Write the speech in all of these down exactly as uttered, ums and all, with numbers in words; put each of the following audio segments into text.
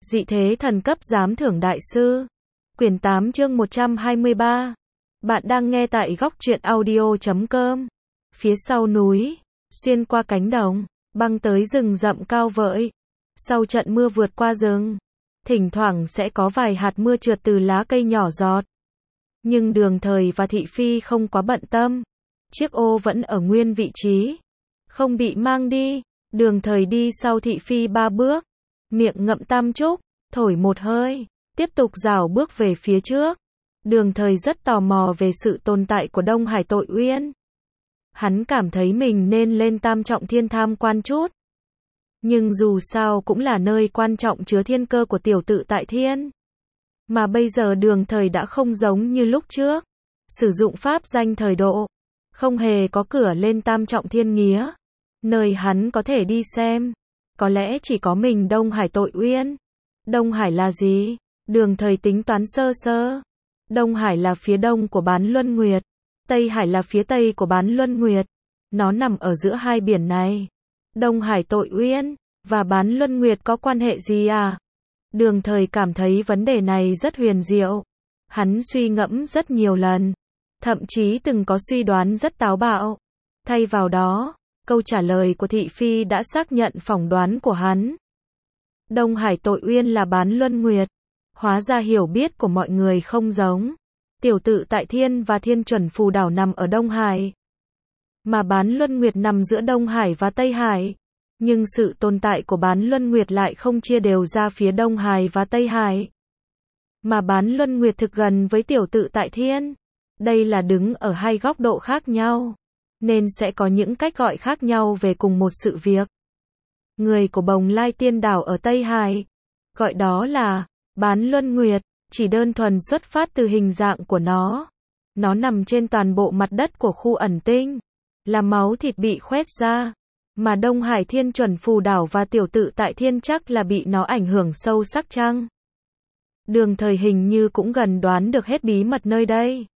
Dị thế thần cấp giám thưởng đại sư. Quyển tám chương một trăm hai mươi ba. Bạn đang nghe tại góc truyện audio chấm com. Phía sau núi, xuyên qua cánh đồng, băng tới rừng rậm cao vợi. Sau trận mưa vượt qua rừng, thỉnh thoảng sẽ có vài hạt mưa trượt từ lá cây nhỏ giọt. Nhưng Đường Thời và Thị Phi không quá bận tâm. Chiếc ô vẫn ở nguyên vị trí, không bị mang đi. Đường Thời đi sau Thị Phi ba bước, miệng ngậm tam trúc, thổi một hơi, tiếp tục rảo bước về phía trước. Đường Thời rất tò mò về sự tồn tại của Đông Hải Tội Uyên. Hắn cảm thấy mình nên lên Tam Trọng Thiên tham quan chút. Nhưng dù sao cũng là nơi quan trọng chứa thiên cơ của tiểu tự tại thiên. Mà bây giờ Đường Thời đã không giống như lúc trước. Sử dụng pháp danh thời độ, không hề có cửa lên Tam Trọng Thiên nghía. Nơi hắn có thể đi xem, có lẽ chỉ có mình Đông Hải Tội Uyên. Đông Hải là gì? Đường Thời tính toán sơ sơ. Đông Hải là phía đông của Bán Luân Nguyệt, Tây Hải là phía tây của Bán Luân Nguyệt. Nó nằm ở giữa hai biển này. Đông Hải Tội Uyên và Bán Luân Nguyệt có quan hệ gì à? Đường Thời cảm thấy vấn đề này rất huyền diệu. Hắn suy ngẫm rất nhiều lần, thậm chí từng có suy đoán rất táo bạo. Thay vào đó, câu trả lời của Thị Phi đã xác nhận phỏng đoán của hắn. Đông Hải Tội Uyên là Bán Luân Nguyệt. Hóa ra hiểu biết của mọi người không giống. Tiểu tự tại thiên và Thiên Chuẩn Phù Đảo nằm ở Đông Hải, mà Bán Luân Nguyệt nằm giữa Đông Hải và Tây Hải. Nhưng sự tồn tại của Bán Luân Nguyệt lại không chia đều ra phía Đông Hải và Tây Hải. Mà Bán Luân Nguyệt thực gần với tiểu tự tại thiên. Đây là đứng ở hai góc độ khác nhau, nên sẽ có những cách gọi khác nhau về cùng một sự việc. Người của Bồng Lai Tiên Đảo ở Tây Hải gọi đó là Bán Luân Nguyệt, chỉ đơn thuần xuất phát từ hình dạng của nó. Nó nằm trên toàn bộ mặt đất của khu ẩn tinh, là máu thịt bị khoét ra. Mà Đông Hải Thiên Chuẩn Phù Đảo và tiểu tự tại thiên chắc là bị nó ảnh hưởng sâu sắc chăng? Đường Thời hình như cũng gần đoán được hết bí mật nơi đây.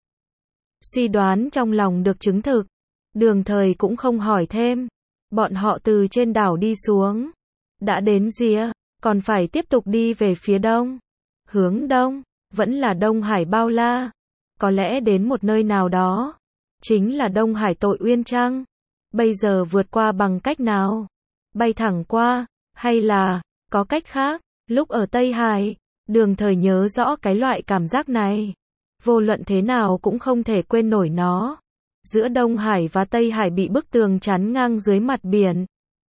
Suy đoán trong lòng được chứng thực. Đường Thời cũng không hỏi thêm. Bọn họ từ trên đảo đi xuống, đã đến rìa, còn phải tiếp tục đi về phía đông. Hướng đông, vẫn là Đông Hải bao la. Có lẽ đến một nơi nào đó, chính là Đông Hải Tội Uyên chăng? Bây giờ vượt qua bằng cách nào? Bay thẳng qua, hay là có cách khác? Lúc ở Tây Hải, Đường Thời nhớ rõ cái loại cảm giác này. Vô luận thế nào cũng không thể quên nổi nó. Giữa Đông Hải và Tây Hải bị bức tường chắn ngang dưới mặt biển.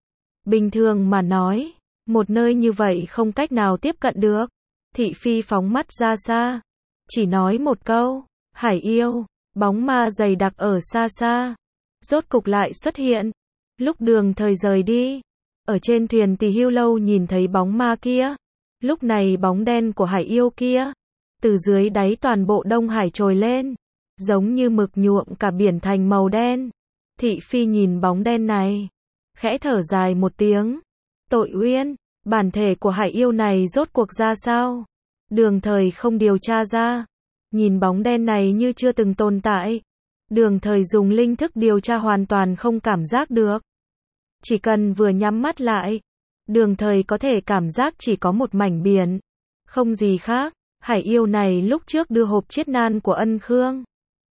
Bình thường mà nói, một nơi như vậy không cách nào tiếp cận được. Thị Phi phóng mắt ra xa, chỉ nói một câu, Hải yêu. Bóng ma dày đặc ở xa xa, rốt cục lại xuất hiện. Lúc Đường Thời rời đi, ở trên thuyền Tỳ Hưu Lâu nhìn thấy bóng ma kia. Lúc này bóng đen của Hải yêu kia, từ dưới đáy toàn bộ Đông Hải trồi lên, giống như mực nhuộm cả biển thành màu đen. Thị Phi nhìn bóng đen này, khẽ thở dài một tiếng. Tội Uyên, bản thể của Hải yêu này rốt cuộc ra sao? Đường Thời không điều tra ra. Nhìn bóng đen này như chưa từng tồn tại. Đường Thời dùng linh thức điều tra hoàn toàn không cảm giác được. Chỉ cần vừa nhắm mắt lại, Đường Thời có thể cảm giác chỉ có một mảnh biển, không gì khác. Hải yêu này lúc trước đưa hộp chiết nan của Ân Khương,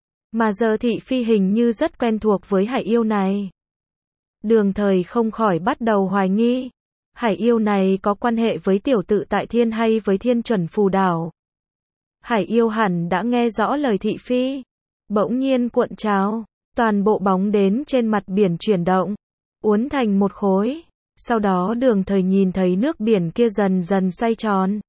mà giờ Thị Phi hình như rất quen thuộc với Hải yêu này. Đường Thời không khỏi bắt đầu hoài nghi, Hải yêu này có quan hệ với tiểu tự tại thiên hay với Thiên Chuẩn Phù Đảo. Hải yêu hẳn đã nghe rõ lời Thị Phi. Bỗng nhiên cuộn trào, toàn bộ bóng đến trên mặt biển chuyển động, uốn thành một khối. Sau đó Đường Thời nhìn thấy nước biển kia dần dần xoay tròn.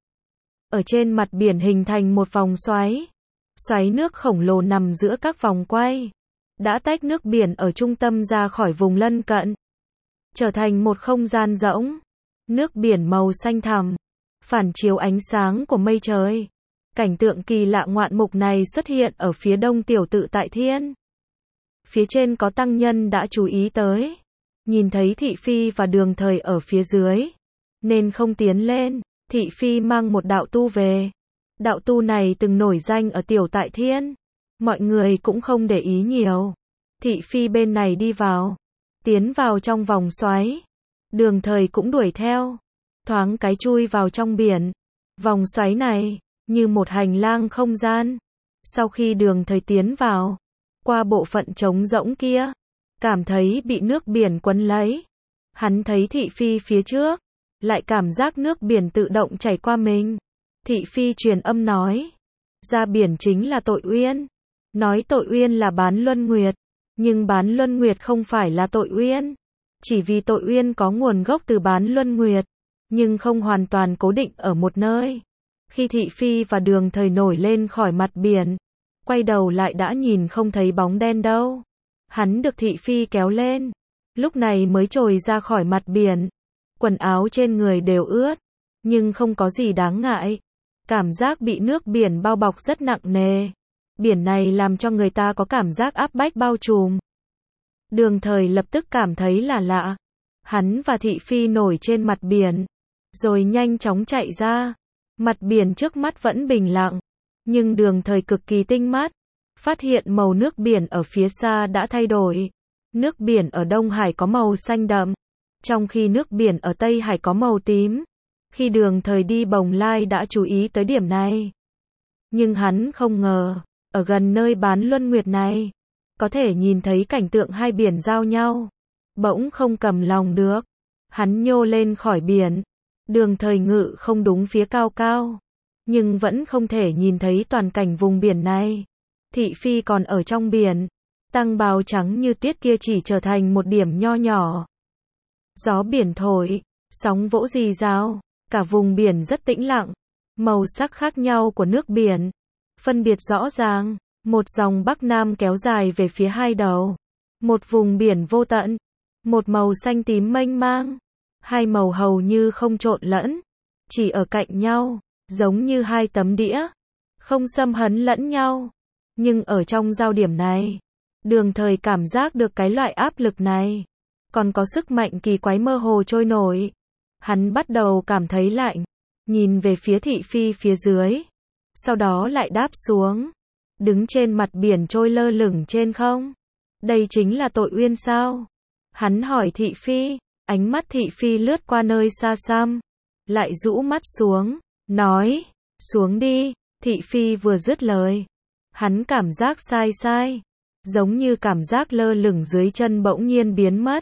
Ở trên mặt biển hình thành một vòng xoáy. Xoáy nước khổng lồ nằm giữa các vòng quay, đã tách nước biển ở trung tâm ra khỏi vùng lân cận, trở thành một không gian rỗng. Nước biển màu xanh thẳm, phản chiếu ánh sáng của mây trời. Cảnh tượng kỳ lạ ngoạn mục này xuất hiện ở phía đông tiểu tự tại thiên. Phía trên có tăng nhân đã chú ý tới, nhìn thấy Thị Phi và Đường Thời ở phía dưới, nên không tiến lên. Thị Phi mang một đạo tu về. Đạo tu này từng nổi danh ở tiểu tại thiên, mọi người cũng không để ý nhiều. Thị Phi bên này đi vào, tiến vào trong vòng xoáy. Đường Thời cũng đuổi theo, thoáng cái chui vào trong biển. Vòng xoáy này, như một hành lang không gian. Sau khi Đường Thời tiến vào, qua bộ phận trống rỗng kia, cảm thấy bị nước biển quấn lấy. Hắn thấy thị phi phía trước, lại cảm giác nước biển tự động chảy qua mình. Thị phi truyền âm nói, ra biển chính là tội uyên. Nói tội uyên là bán luân nguyệt, nhưng bán luân nguyệt không phải là tội uyên. Chỉ vì tội uyên có nguồn gốc từ bán luân nguyệt, nhưng không hoàn toàn cố định ở một nơi. Khi thị phi và Đường Thời nổi lên khỏi mặt biển, quay đầu lại đã nhìn không thấy bóng đen đâu. Hắn được thị phi kéo lên, lúc này mới trồi ra khỏi mặt biển. Quần áo trên người đều ướt, nhưng không có gì đáng ngại. Cảm giác bị nước biển bao bọc rất nặng nề. Biển này làm cho người ta có cảm giác áp bách bao trùm. Đường Thời lập tức cảm thấy là lạ. Hắn và thị phi nổi trên mặt biển, rồi nhanh chóng chạy ra. Mặt biển trước mắt vẫn bình lặng, nhưng Đường Thời cực kỳ tinh mắt, phát hiện màu nước biển ở phía xa đã thay đổi. Nước biển ở Đông Hải có màu xanh đậm, trong khi nước biển ở Tây Hải có màu tím. Khi Đường Thời đi Bồng Lai đã chú ý tới điểm này. Nhưng hắn không ngờ, ở gần nơi bán luân nguyệt này, có thể nhìn thấy cảnh tượng hai biển giao nhau. Bỗng không cầm lòng được, hắn nhô lên khỏi biển. Đường Thời ngự không đúng phía cao cao, nhưng vẫn không thể nhìn thấy toàn cảnh vùng biển này. Thị phi còn ở trong biển, tăng bào trắng như tiết kia chỉ trở thành một điểm nho nhỏ. Gió biển thổi, sóng vỗ rì rào, cả vùng biển rất tĩnh lặng. Màu sắc khác nhau của nước biển, phân biệt rõ ràng, một dòng Bắc Nam kéo dài về phía hai đầu. Một vùng biển vô tận, một màu xanh tím mênh mang. Hai màu hầu như không trộn lẫn, chỉ ở cạnh nhau, giống như hai tấm đĩa, không xâm hấn lẫn nhau. Nhưng ở trong giao điểm này, Đường Thời cảm giác được cái loại áp lực này, còn có sức mạnh kỳ quái mơ hồ trôi nổi. Hắn bắt đầu cảm thấy lạnh, nhìn về phía thị phi phía dưới, sau đó lại đáp xuống, đứng trên mặt biển trôi lơ lửng trên không. Đây chính là tội uyên sao? Hắn hỏi thị phi. Ánh mắt thị phi lướt qua nơi xa xăm, lại rũ mắt xuống, nói, xuống đi. Thị phi vừa dứt lời, hắn cảm giác sai sai, giống như cảm giác lơ lửng dưới chân bỗng nhiên biến mất.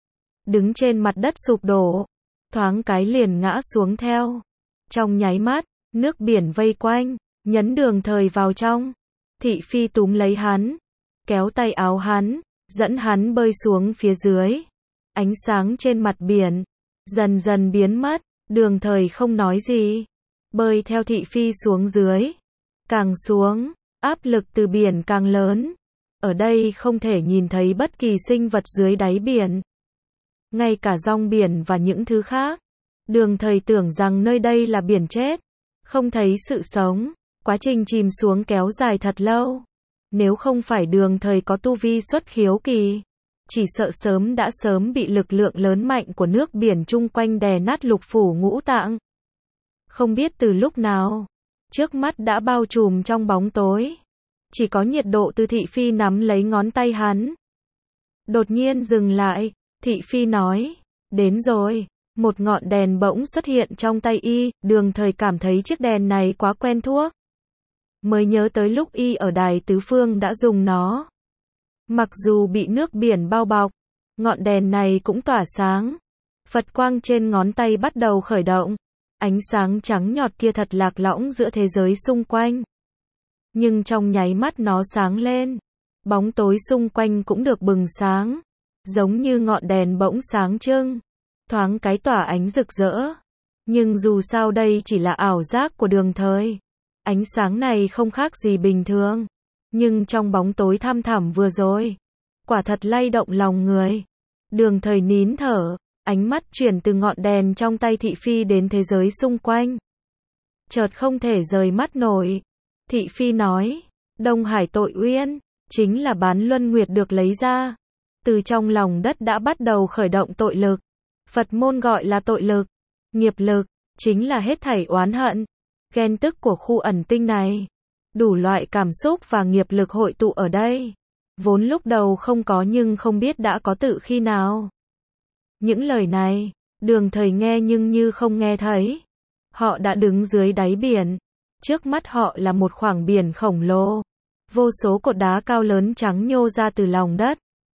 Đứng trên mặt đất sụp đổ, thoáng cái liền ngã xuống theo. Trong nháy mắt, nước biển vây quanh, nhấn Đường Thời vào trong. Thị phi túm lấy hắn, kéo tay áo hắn, dẫn hắn bơi xuống phía dưới. Ánh sáng trên mặt biển dần dần biến mất, Đường Thời không nói gì, bơi theo thị phi xuống dưới. Càng xuống, áp lực từ biển càng lớn. Ở đây không thể nhìn thấy bất kỳ sinh vật dưới đáy biển, ngay cả rong biển và những thứ khác. Đường Thời tưởng rằng nơi đây là biển chết, không thấy sự sống. Quá trình chìm xuống kéo dài thật lâu. Nếu không phải Đường Thời có tu vi xuất khiếu kỳ, chỉ sợ sớm đã sớm bị lực lượng lớn mạnh của nước biển chung quanh đè nát lục phủ ngũ tạng. Không biết từ lúc nào, trước mắt đã bao trùm trong bóng tối. Chỉ có nhiệt độ từ thị phi nắm lấy ngón tay hắn. Đột nhiên dừng lại, thị phi nói, đến rồi. Một ngọn đèn bỗng xuất hiện trong tay y, Đường Thời cảm thấy chiếc đèn này quá quen thuộc. Mới nhớ tới lúc y ở Đài Tứ Phương đã dùng nó. Mặc dù bị nước biển bao bọc, ngọn đèn này cũng tỏa sáng. Phật quang trên ngón tay bắt đầu khởi động. Ánh sáng trắng nhọt kia thật lạc lõng giữa thế giới xung quanh. Nhưng trong nháy mắt nó sáng lên, bóng tối xung quanh cũng được bừng sáng. Giống như ngọn đèn bỗng sáng trưng, thoáng cái tỏa ánh rực rỡ. Nhưng dù sao đây chỉ là ảo giác của Đường Thời. Ánh sáng này không khác gì bình thường. Nhưng trong bóng tối thăm thẳm vừa rồi, quả thật lay động lòng người. Đường Thời nín thở, ánh mắt chuyển từ ngọn đèn trong tay thị phi đến thế giới xung quanh. Chợt không thể rời mắt nổi. Thị phi nói, Đông Hải tội uyên, chính là bán luân nguyệt được lấy ra. Từ trong lòng đất đã bắt đầu khởi động tội lực. Phật môn gọi là tội lực. Nghiệp lực, chính là hết thảy oán hận, ghen tức của khu ẩn tinh này. Đủ loại cảm xúc và nghiệp lực hội tụ ở đây. Vốn lúc đầu không có nhưng không biết đã có tự khi nào. Những lời này, Đường Thời nghe nhưng như không nghe thấy. Họ đã đứng dưới đáy biển. Trước mắt họ là một khoảng biển khổng lồ. Vô số cột đá cao lớn trắng nhô ra từ lòng đất.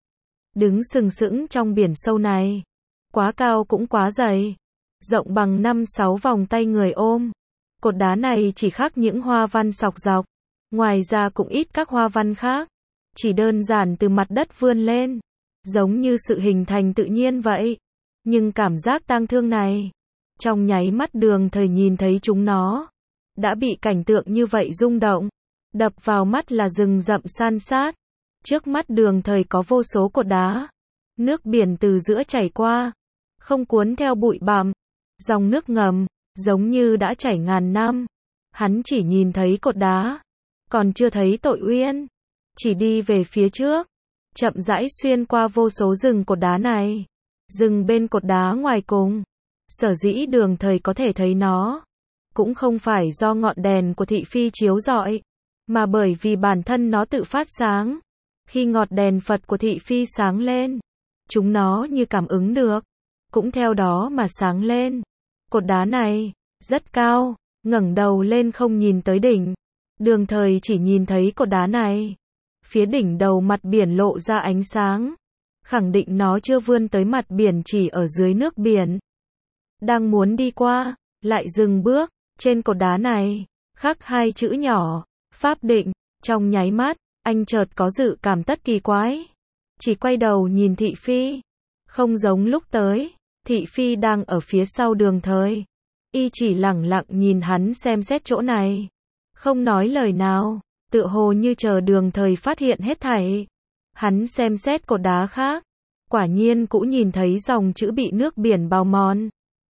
Đứng sừng sững trong biển sâu này. Quá cao cũng quá dày. Rộng bằng năm sáu vòng tay người ôm. Cột đá này chỉ khắc những hoa văn sọc dọc. Ngoài ra cũng ít các hoa văn khác. Chỉ đơn giản từ mặt đất vươn lên. Giống như sự hình thành tự nhiên vậy. Nhưng cảm giác tang thương này. Trong nháy mắt Đường Thời nhìn thấy chúng nó. Đã bị cảnh tượng như vậy rung động. Đập vào mắt là rừng rậm san sát. Trước mắt Đường Thời có vô số cột đá. Nước biển từ giữa chảy qua. Không cuốn theo bụi bặm. Dòng nước ngầm, giống như đã chảy ngàn năm. Hắn chỉ nhìn thấy cột đá. Còn chưa thấy Tội Uyên. Chỉ đi về phía trước. Chậm rãi xuyên qua vô số rừng cột đá này. Rừng bên cột đá ngoài cùng. Sở dĩ Đường Thời có thể thấy nó. Cũng không phải do ngọn đèn của thị phi chiếu rọi. Mà bởi vì bản thân nó tự phát sáng. Khi ngọn đèn Phật của thị phi sáng lên. Chúng nó như cảm ứng được. Cũng theo đó mà sáng lên. Cột đá này, rất cao. Ngẩng đầu lên không nhìn tới đỉnh. Đường Thời chỉ nhìn thấy cột đá này. Phía đỉnh đầu mặt biển lộ ra ánh sáng. Khẳng định nó chưa vươn tới mặt biển, chỉ ở dưới nước biển. Đang muốn đi qua, lại dừng bước. Trên cột đá này, khắc hai chữ nhỏ, Pháp Định. Trong nháy mắt, anh chợt có dự cảm tất kỳ quái. Chỉ quay đầu nhìn thị phi. Không giống lúc tới, thị phi đang ở phía sau Đường Thời. Y chỉ lẳng lặng nhìn hắn xem xét chỗ này. Không nói lời nào, tựa hồ như chờ Đường Thời phát hiện hết thảy. Hắn xem xét cột đá khác. Quả nhiên cũng nhìn thấy dòng chữ bị nước biển bào mòn.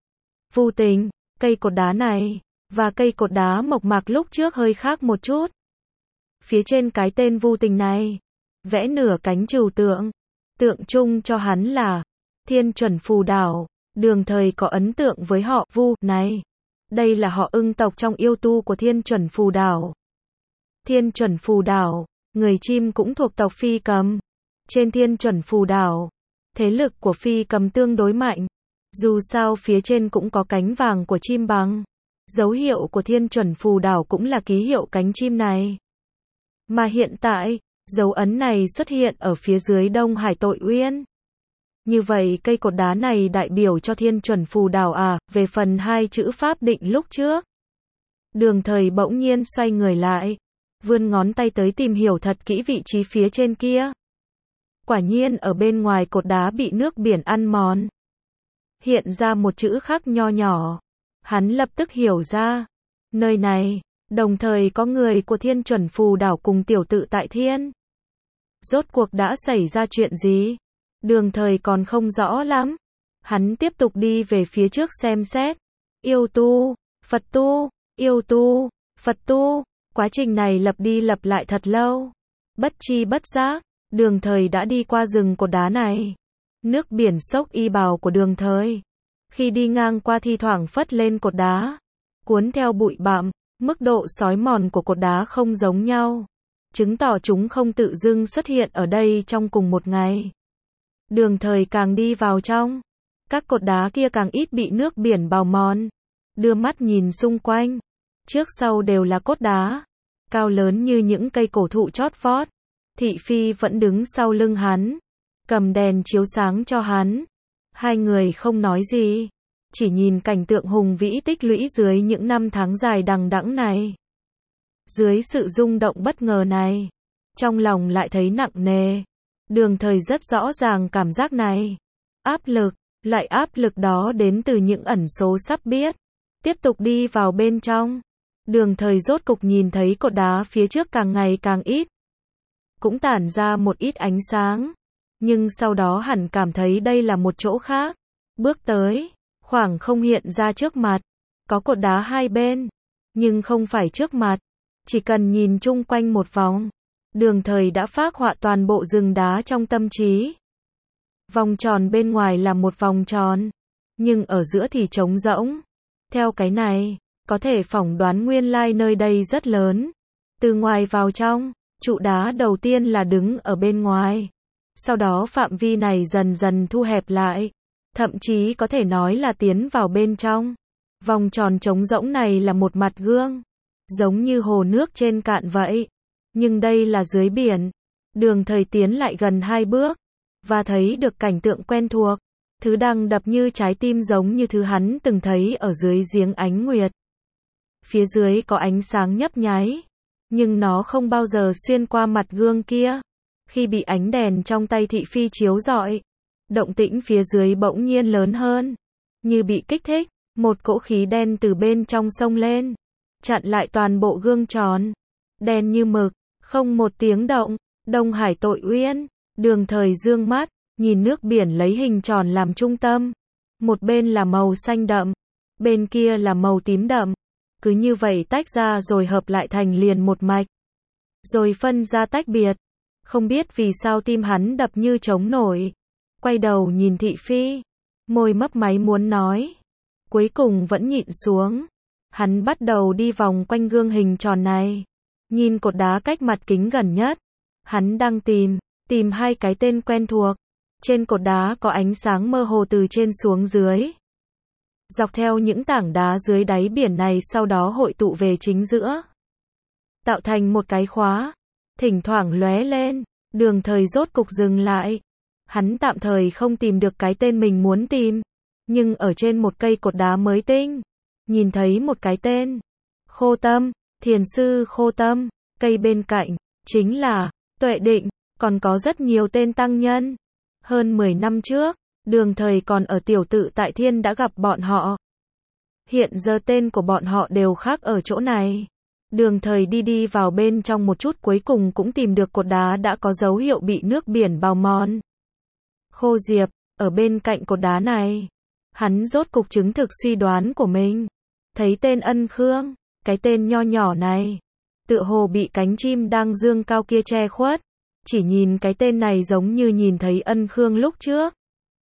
Vô tình, cây cột đá này, và cây cột đá mộc mạc lúc trước hơi khác một chút. Phía trên cái tên Vô Tình này, vẽ nửa cánh trừu tượng. Tượng trưng cho hắn là Thiên Chuẩn Phù Đảo. Đường Thời có ấn tượng với họ Vu này. Đây là họ Ưng tộc trong yêu tu của Thiên Chuẩn Phù Đảo. Thiên Chuẩn Phù Đảo, người chim cũng thuộc tộc Phi Cầm. Trên Thiên Chuẩn Phù Đảo, thế lực của Phi Cầm tương đối mạnh. Dù sao phía trên cũng có cánh vàng của chim bằng. Dấu hiệu của Thiên Chuẩn Phù Đảo cũng là ký hiệu cánh chim này. Mà hiện tại, dấu ấn này xuất hiện ở phía dưới Đông Hải Tội Uyên. Như vậy cây cột đá này đại biểu cho Thiên Chuẩn Phù Đảo à? Về phần hai chữ Pháp Định lúc trước. Đường Thời bỗng nhiên xoay người lại. Vươn ngón tay tới tìm hiểu thật kỹ vị trí phía trên kia. Quả nhiên ở bên ngoài cột đá bị nước biển ăn mòn. Hiện ra một chữ khắc nho nhỏ. Hắn lập tức hiểu ra. Nơi này, đồng thời có người của Thiên Chuẩn Phù Đảo cùng tiểu tự tại thiên. Rốt cuộc đã xảy ra chuyện gì? Đường Thời còn không rõ lắm. Hắn tiếp tục đi về phía trước xem xét. Yêu tu, Phật tu, yêu tu, Phật tu. Quá trình này lặp đi lặp lại thật lâu. Bất chi bất giác, Đường Thời đã đi qua rừng cột đá này. Nước biển xốc y bào của Đường Thời. Khi đi ngang qua thi thoảng phất lên cột đá. Cuốn theo bụi bặm, mức độ xói mòn của cột đá không giống nhau. Chứng tỏ chúng không tự dưng xuất hiện ở đây trong cùng một ngày. Đường Thời càng đi vào trong. Các cột đá kia càng ít bị nước biển bào mòn. Đưa mắt nhìn xung quanh. Trước sau đều là cốt đá. Cao lớn như những cây cổ thụ chót vót. Thị phi vẫn đứng sau lưng hắn. Cầm đèn chiếu sáng cho hắn. Hai người không nói gì. Chỉ nhìn cảnh tượng hùng vĩ tích lũy dưới những năm tháng dài đằng đẵng này. Dưới sự rung động bất ngờ này. Trong lòng lại thấy nặng nề. Đường Thời rất rõ ràng cảm giác này. Áp lực. Loại áp lực đó đến từ những ẩn số sắp biết. Tiếp tục đi vào bên trong. Đường Thời rốt cục nhìn thấy cột đá phía trước càng ngày càng ít. Cũng tản ra một ít ánh sáng. Nhưng sau đó hẳn cảm thấy đây là một chỗ khác. Bước tới. Khoảng không hiện ra trước mặt. Có cột đá hai bên. Nhưng không phải trước mặt. Chỉ cần nhìn chung quanh một vòng. Đường Thời đã phác họa toàn bộ rừng đá trong tâm trí. Vòng tròn bên ngoài là một vòng tròn. Nhưng ở giữa thì trống rỗng. Theo cái này, có thể phỏng đoán nguyên lai nơi đây rất lớn. Từ ngoài vào trong, trụ đá đầu tiên là đứng ở bên ngoài. Sau đó phạm vi này dần dần thu hẹp lại. Thậm chí có thể nói là tiến vào bên trong. Vòng tròn trống rỗng này là một mặt gương, giống như hồ nước trên cạn vậy. Nhưng đây là dưới biển. Đường Thời tiến lại gần hai bước, và thấy được cảnh tượng quen thuộc. Thứ đang đập như trái tim giống như thứ hắn từng thấy ở dưới giếng ánh nguyệt. Phía dưới có ánh sáng nhấp nháy, nhưng nó không bao giờ xuyên qua mặt gương kia. Khi bị ánh đèn trong tay thị phi chiếu rọi, động tĩnh phía dưới bỗng nhiên lớn hơn. Như bị kích thích, một cỗ khí đen từ bên trong xông lên, chặn lại toàn bộ gương tròn. Đen như mực, không một tiếng động. Đông Hải Tội Uyên. Đường Thời dương mắt, nhìn nước biển lấy hình tròn làm trung tâm. Một bên là màu xanh đậm, bên kia là màu tím đậm. Cứ như vậy tách ra rồi hợp lại thành liền một mạch. Rồi phân ra tách biệt. Không biết vì sao tim hắn đập như trống nổi. Quay đầu nhìn thị phi, môi mấp máy muốn nói. Cuối cùng vẫn nhịn xuống. Hắn bắt đầu đi vòng quanh gương hình tròn này. Nhìn cột đá cách mặt kính gần nhất. Hắn đang tìm, tìm hai cái tên quen thuộc. Trên cột đá có ánh sáng mơ hồ từ trên xuống dưới. Dọc theo những tảng đá dưới đáy biển này sau đó hội tụ về chính giữa. Tạo thành một cái khóa. Thỉnh thoảng lóe lên. Đường Thời rốt cục dừng lại. Hắn tạm thời không tìm được cái tên mình muốn tìm. Nhưng ở trên một cây cột đá mới tinh, nhìn thấy một cái tên. Khô Tâm, thiền sư Khô Tâm. Cây bên cạnh, chính là Tuệ Định. Còn có rất nhiều tên tăng nhân. Hơn mười năm trước, Đường Thời còn ở tiểu tự tại thiên đã gặp bọn họ. Hiện giờ tên của bọn họ đều khác ở chỗ này. Đường Thời đi đi vào bên trong một chút cuối cùng cũng tìm được cột đá đã có dấu hiệu bị nước biển bào mòn. Khô Diệp, ở bên cạnh cột đá này. Hắn rốt cục chứng thực suy đoán của mình. Thấy tên Ân Khương, cái tên nho nhỏ này. Tựa hồ bị cánh chim đang dương cao kia che khuất. Chỉ nhìn cái tên này giống như nhìn thấy Ân Khương lúc trước.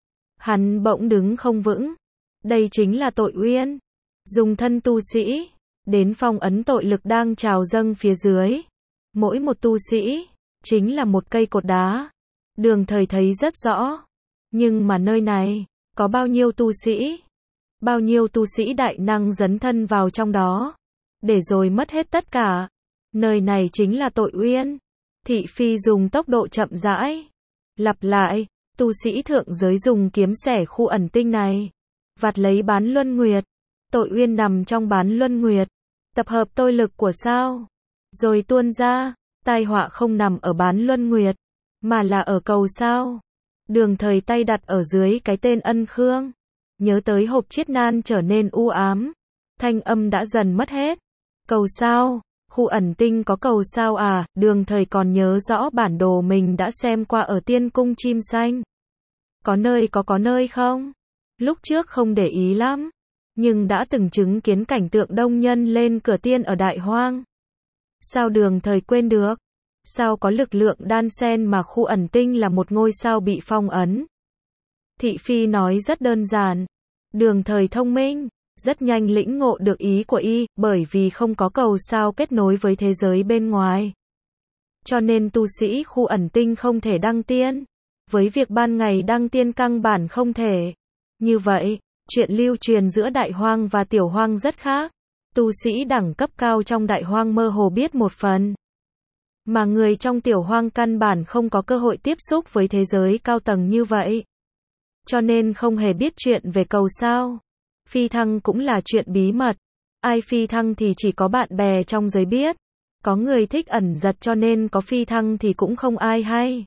Hắn bỗng đứng không vững. Đây chính là Tội Uyên. Dùng thân tu sĩ, đến phong ấn tội lực đang trào dâng phía dưới. Mỗi một tu sĩ, chính là một cây cột đá. Đường Thời thấy rất rõ. Nhưng mà nơi này, có bao nhiêu tu sĩ? Bao nhiêu tu sĩ đại năng dấn thân vào trong đó? Để rồi mất hết tất cả. Nơi này chính là Tội Uyên. Thị phi dùng tốc độ chậm rãi. Lặp lại, tu sĩ thượng giới dùng kiếm xẻ khu ẩn tinh này. Vặt lấy bán luân nguyệt. Tội Uyên nằm trong bán luân nguyệt. Tập hợp tôi lực của sao. Rồi tuôn ra. Tai họa không nằm ở bán luân nguyệt, mà là ở cầu sao. Đường Thời tay đặt ở dưới cái tên Ân Khương. Nhớ tới hộp chiết nan trở nên u ám. Thanh âm đã dần mất hết. Cầu sao? Khu ẩn tinh có cầu sao à? Đường Thời còn nhớ rõ bản đồ mình đã xem qua ở tiên cung chim xanh. Có nơi có có nơi không? Lúc trước không để ý lắm. Nhưng đã từng chứng kiến cảnh tượng đông nhân lên cửa tiên ở Đại Hoang. Sao Đường Thời quên được? Sao có lực lượng đan xen mà khu ẩn tinh là một ngôi sao bị phong ấn? Thị phi nói rất đơn giản. Đường Thời thông minh, rất nhanh lĩnh ngộ được ý của y, bởi vì không có cầu sao kết nối với thế giới bên ngoài. Cho nên tu sĩ khu ẩn tinh không thể đăng tiên. Với việc ban ngày đăng tiên căn bản không thể. Như vậy, chuyện lưu truyền giữa Đại Hoang và Tiểu Hoang rất khác. Tu sĩ đẳng cấp cao trong Đại Hoang mơ hồ biết một phần. Mà người trong Tiểu Hoang căn bản không có cơ hội tiếp xúc với thế giới cao tầng như vậy. Cho nên không hề biết chuyện về cầu sao. Phi thăng cũng là chuyện bí mật. Ai phi thăng thì chỉ có bạn bè trong giới biết. Có người thích ẩn giật cho nên có phi thăng thì cũng không ai hay.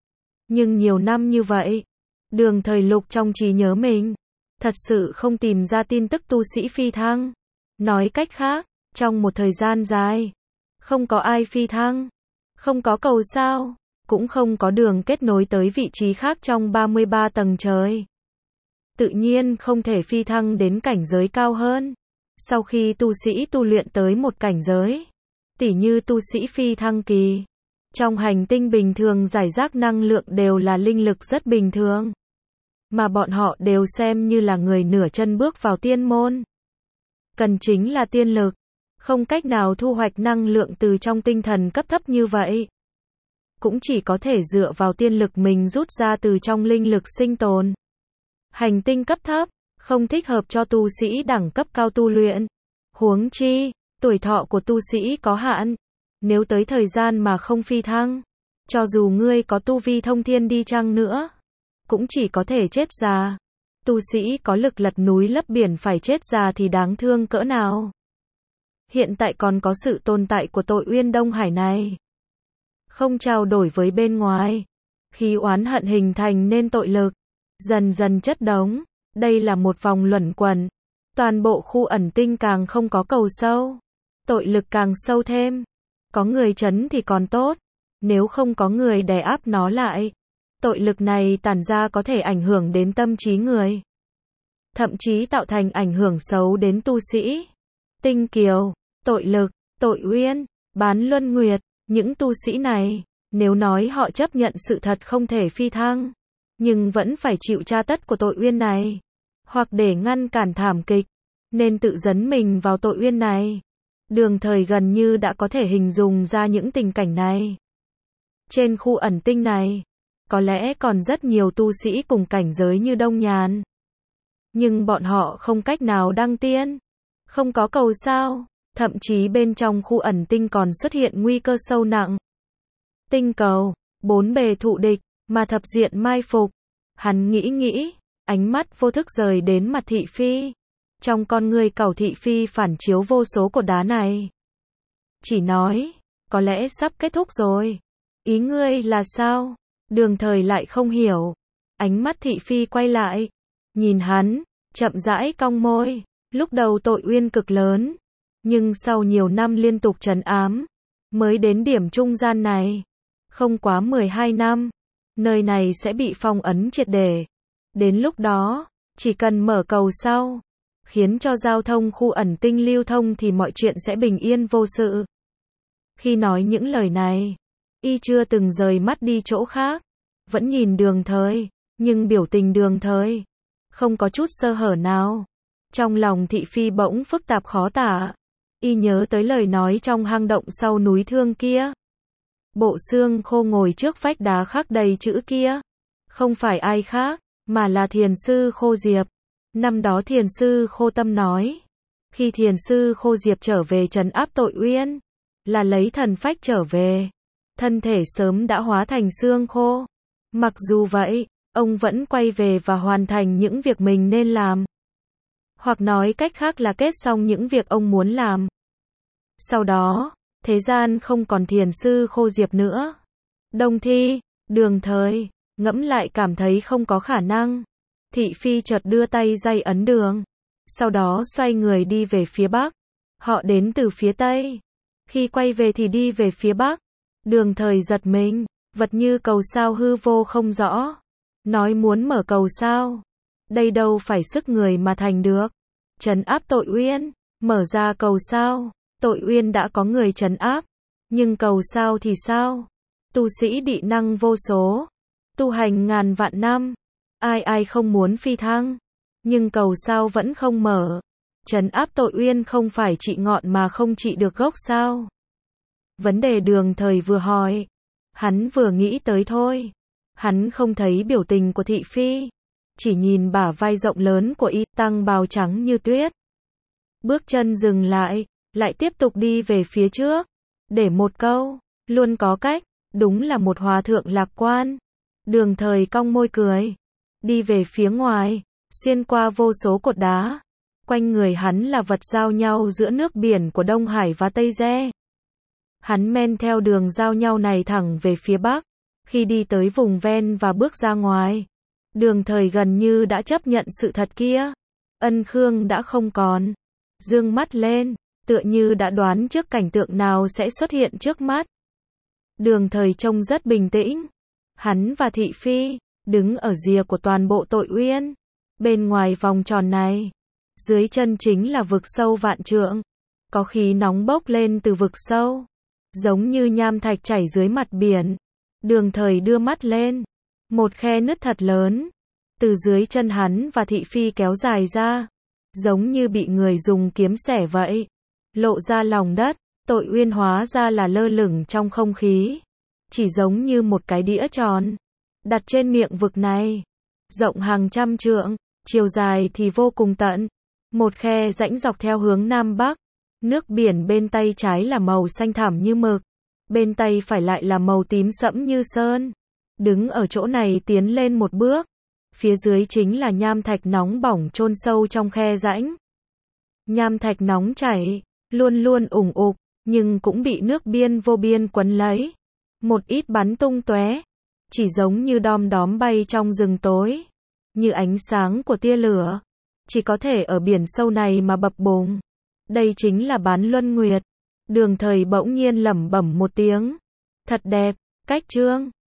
Nhưng nhiều năm như vậy, Đường Thời lục trong trí nhớ mình, thật sự không tìm ra tin tức tu sĩ phi thăng. Nói cách khác, trong một thời gian dài, không có ai phi thăng, không có cầu sao, cũng không có đường kết nối tới vị trí khác trong ba mươi ba tầng trời. Tự nhiên không thể phi thăng đến cảnh giới cao hơn. Sau khi tu sĩ tu luyện tới một cảnh giới, tỉ như tu sĩ phi thăng kỳ, trong hành tinh bình thường giải rác năng lượng đều là linh lực rất bình thường. Mà bọn họ đều xem như là người nửa chân bước vào tiên môn. Cần chính là tiên lực, không cách nào thu hoạch năng lượng từ trong tinh thần cấp thấp như vậy. Cũng chỉ có thể dựa vào tiên lực mình rút ra từ trong linh lực sinh tồn. Hành tinh cấp thấp, không thích hợp cho tu sĩ đẳng cấp cao tu luyện. Huống chi, tuổi thọ của tu sĩ có hạn, nếu tới thời gian mà không phi thăng, cho dù ngươi có tu vi thông thiên đi chăng nữa, cũng chỉ có thể chết già. Tu sĩ có lực lật núi lấp biển phải chết già thì đáng thương cỡ nào. Hiện tại còn có sự tồn tại của tội uyên Đông Hải này. Không trao đổi với bên ngoài. Khi oán hận hình thành nên tội lực, dần dần chất đống. Đây là một vòng luẩn quẩn. Toàn bộ khu ẩn tinh càng không có cầu sâu, tội lực càng sâu thêm. Có người trấn thì còn tốt, nếu không có người đè áp nó lại, tội lực này tản ra có thể ảnh hưởng đến tâm trí người, thậm chí tạo thành ảnh hưởng xấu đến tu sĩ. Tinh kiều, tội lực, tội uyên, bán luân nguyệt, những tu sĩ này, nếu nói họ chấp nhận sự thật không thể phi thăng, nhưng vẫn phải chịu tra tấn của tội uyên này, hoặc để ngăn cản thảm kịch, nên tự dấn mình vào tội uyên này. Đường Thời gần như đã có thể hình dung ra những tình cảnh này. Trên khu ẩn tinh này, có lẽ còn rất nhiều tu sĩ cùng cảnh giới như Đông Nhàn. Nhưng bọn họ không cách nào đăng tiên, không có cầu sao, thậm chí bên trong khu ẩn tinh còn xuất hiện nguy cơ sâu nặng. Tinh cầu, bốn bề thụ địch, mà thập diện mai phục. Hắn nghĩ nghĩ, ánh mắt vô thức rời đến mặt thị phi. Trong con người cầu thị phi phản chiếu vô số cột đá này. Chỉ nói, có lẽ sắp kết thúc rồi. Ý ngươi là sao? Đường Thời lại không hiểu. Ánh mắt thị phi quay lại, nhìn hắn, chậm rãi cong môi. Lúc đầu tội uyên cực lớn, nhưng sau nhiều năm liên tục trấn ám, mới đến điểm trung gian này. Không quá mười hai năm, nơi này sẽ bị phong ấn triệt để. Đến lúc đó, chỉ cần mở cầu sau, khiến cho giao thông khu ẩn tinh lưu thông thì mọi chuyện sẽ bình yên vô sự. Khi nói những lời này, y chưa từng rời mắt đi chỗ khác, vẫn nhìn Đường Thời, nhưng biểu tình Đường Thời không có chút sơ hở nào. Trong lòng thị phi bỗng phức tạp khó tả, y nhớ tới lời nói trong hang động sau núi Thương kia. Bộ xương khô ngồi trước vách đá khắc đầy chữ kia, không phải ai khác, mà là Thiền sư Khô Diệp. Năm đó Thiền sư Khô Tâm nói, khi Thiền sư Khô Diệp trở về trấn áp tội uyên, là lấy thần phách trở về, thân thể sớm đã hóa thành xương khô. Mặc dù vậy, ông vẫn quay về và hoàn thành những việc mình nên làm. Hoặc nói cách khác là kết xong những việc ông muốn làm. Sau đó, thế gian không còn Thiền sư Khô Diệp nữa. Đồng Thi, Đường Thời, ngẫm lại cảm thấy không có khả năng. Thị phi chợt đưa tay dây ấn đường. Sau đó xoay người đi về phía bắc. Họ đến từ phía tây. Khi quay về thì đi về phía bắc. Đường Thời giật mình, vật như cầu sao hư vô không rõ. Nói muốn mở cầu sao. Đây đâu phải sức người mà thành được. Trấn áp tội uyên, mở ra cầu sao. Tội uyên đã có người trấn áp. Nhưng cầu sao thì sao? Tu sĩ đị năng vô số. Tu hành ngàn vạn năm. Ai ai không muốn phi thăng. Nhưng cầu sao vẫn không mở. Trấn áp tội uyên không phải trị ngọn mà không trị được gốc sao? Vấn đề Đường Thời vừa hỏi, hắn vừa nghĩ tới thôi. Hắn không thấy biểu tình của thị phi, chỉ nhìn bả vai rộng lớn của y, tăng bào trắng như tuyết. Bước chân dừng lại, lại tiếp tục đi về phía trước. Để một câu, luôn có cách, đúng là một hòa thượng lạc quan. Đường Thời cong môi cười, đi về phía ngoài, xuyên qua vô số cột đá. Quanh người hắn là vật giao nhau giữa nước biển của Đông Hải và Tây Re. Hắn men theo đường giao nhau này thẳng về phía bắc. Khi đi tới vùng ven và bước ra ngoài, Đường Thời gần như đã chấp nhận sự thật kia. Ân Khương đã không còn. Dương mắt lên, tựa như đã đoán trước cảnh tượng nào sẽ xuất hiện trước mắt. Đường Thời trông rất bình tĩnh. Hắn và thị phi đứng ở rìa của toàn bộ tội uyên. Bên ngoài vòng tròn này, dưới chân chính là vực sâu vạn trượng. Có khí nóng bốc lên từ vực sâu, giống như nham thạch chảy dưới mặt biển. Đường Thời đưa mắt lên, một khe nứt thật lớn từ dưới chân hắn và thị phi kéo dài ra, giống như bị người dùng kiếm xẻ vậy, lộ ra lòng đất. Tội uyên hóa ra là lơ lửng trong không khí, chỉ giống như một cái đĩa tròn đặt trên miệng vực này, rộng hàng trăm trượng. chiều dài thì vô cùng tận. Một khe rãnh dọc theo hướng Nam Bắc. Nước biển bên tay trái là màu xanh thẳm như mực, bên tay phải lại là màu tím sẫm như sơn. Đứng ở chỗ này tiến lên một bước, phía dưới chính là nham thạch nóng bỏng chôn sâu trong khe rãnh. Nham thạch nóng chảy, luôn luôn ủng ục, nhưng cũng bị nước biên vô biên quấn lấy. Một ít bắn tung tóe, chỉ giống như đom đóm bay trong rừng tối, như ánh sáng của tia lửa, chỉ có thể ở biển sâu này mà bập bùng. Đây chính là Bán Luân Nguyệt. Đường Thời bỗng nhiên lẩm bẩm một tiếng. Thật đẹp, cách chương.